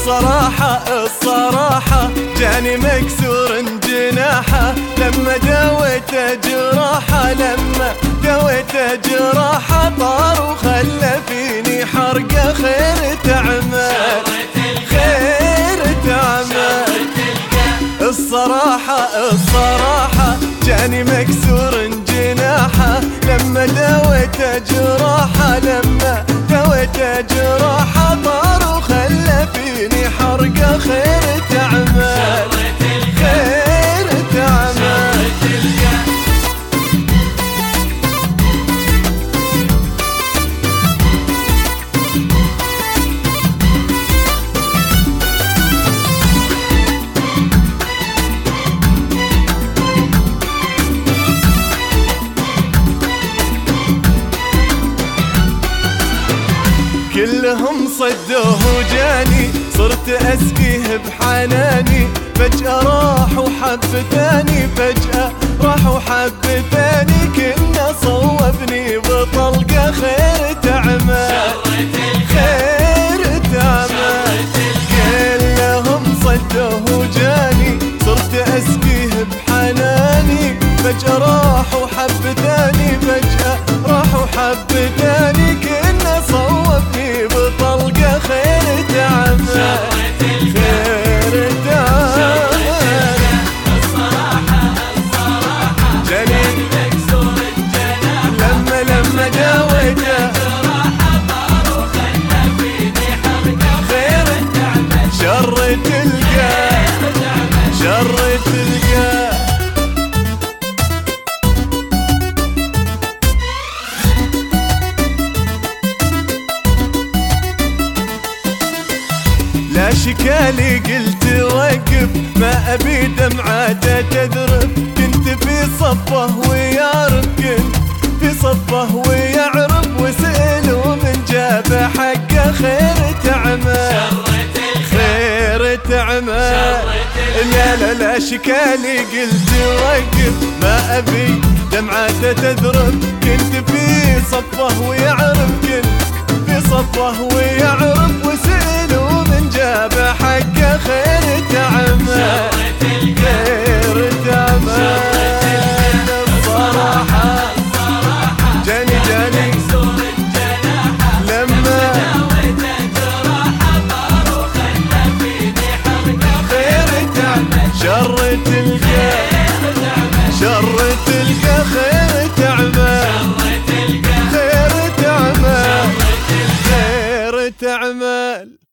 الصراحة جاني مكسور جناحه لما دويت جراحه طار وخلى فيني حرقه. خير تعمل الصراحة جاني مكسور جناحه لما دويت جراحه طار وخلى فيني حرقه. خير تعمل كلهم صدوه وجاني صرت أسقيه بحناني. فجأة راح وحب ثاني كنا صوبني بطلقة. خير تعمل كلهم صدوه وجاني صرت أسقيه بحناني. فجأة راح وحب ثاني كنا صوبني بطلقة. خير تعمل جاني مكسور الجناح لما داويته خير تعمل شر تلقى لا شكالي قلت وقف ما أبي دمعاته تذرف. كنت في صفه ويعرف وسأله من جابه حقه. خير تعمل لا شكالي قلت وقف ما أبي دمعاته تذرف. كنت في صفه ويعرف وسأله من جابه حقه. خير تعمل الصراحة جاني لما خير تعمل شر تلقى خير تعمل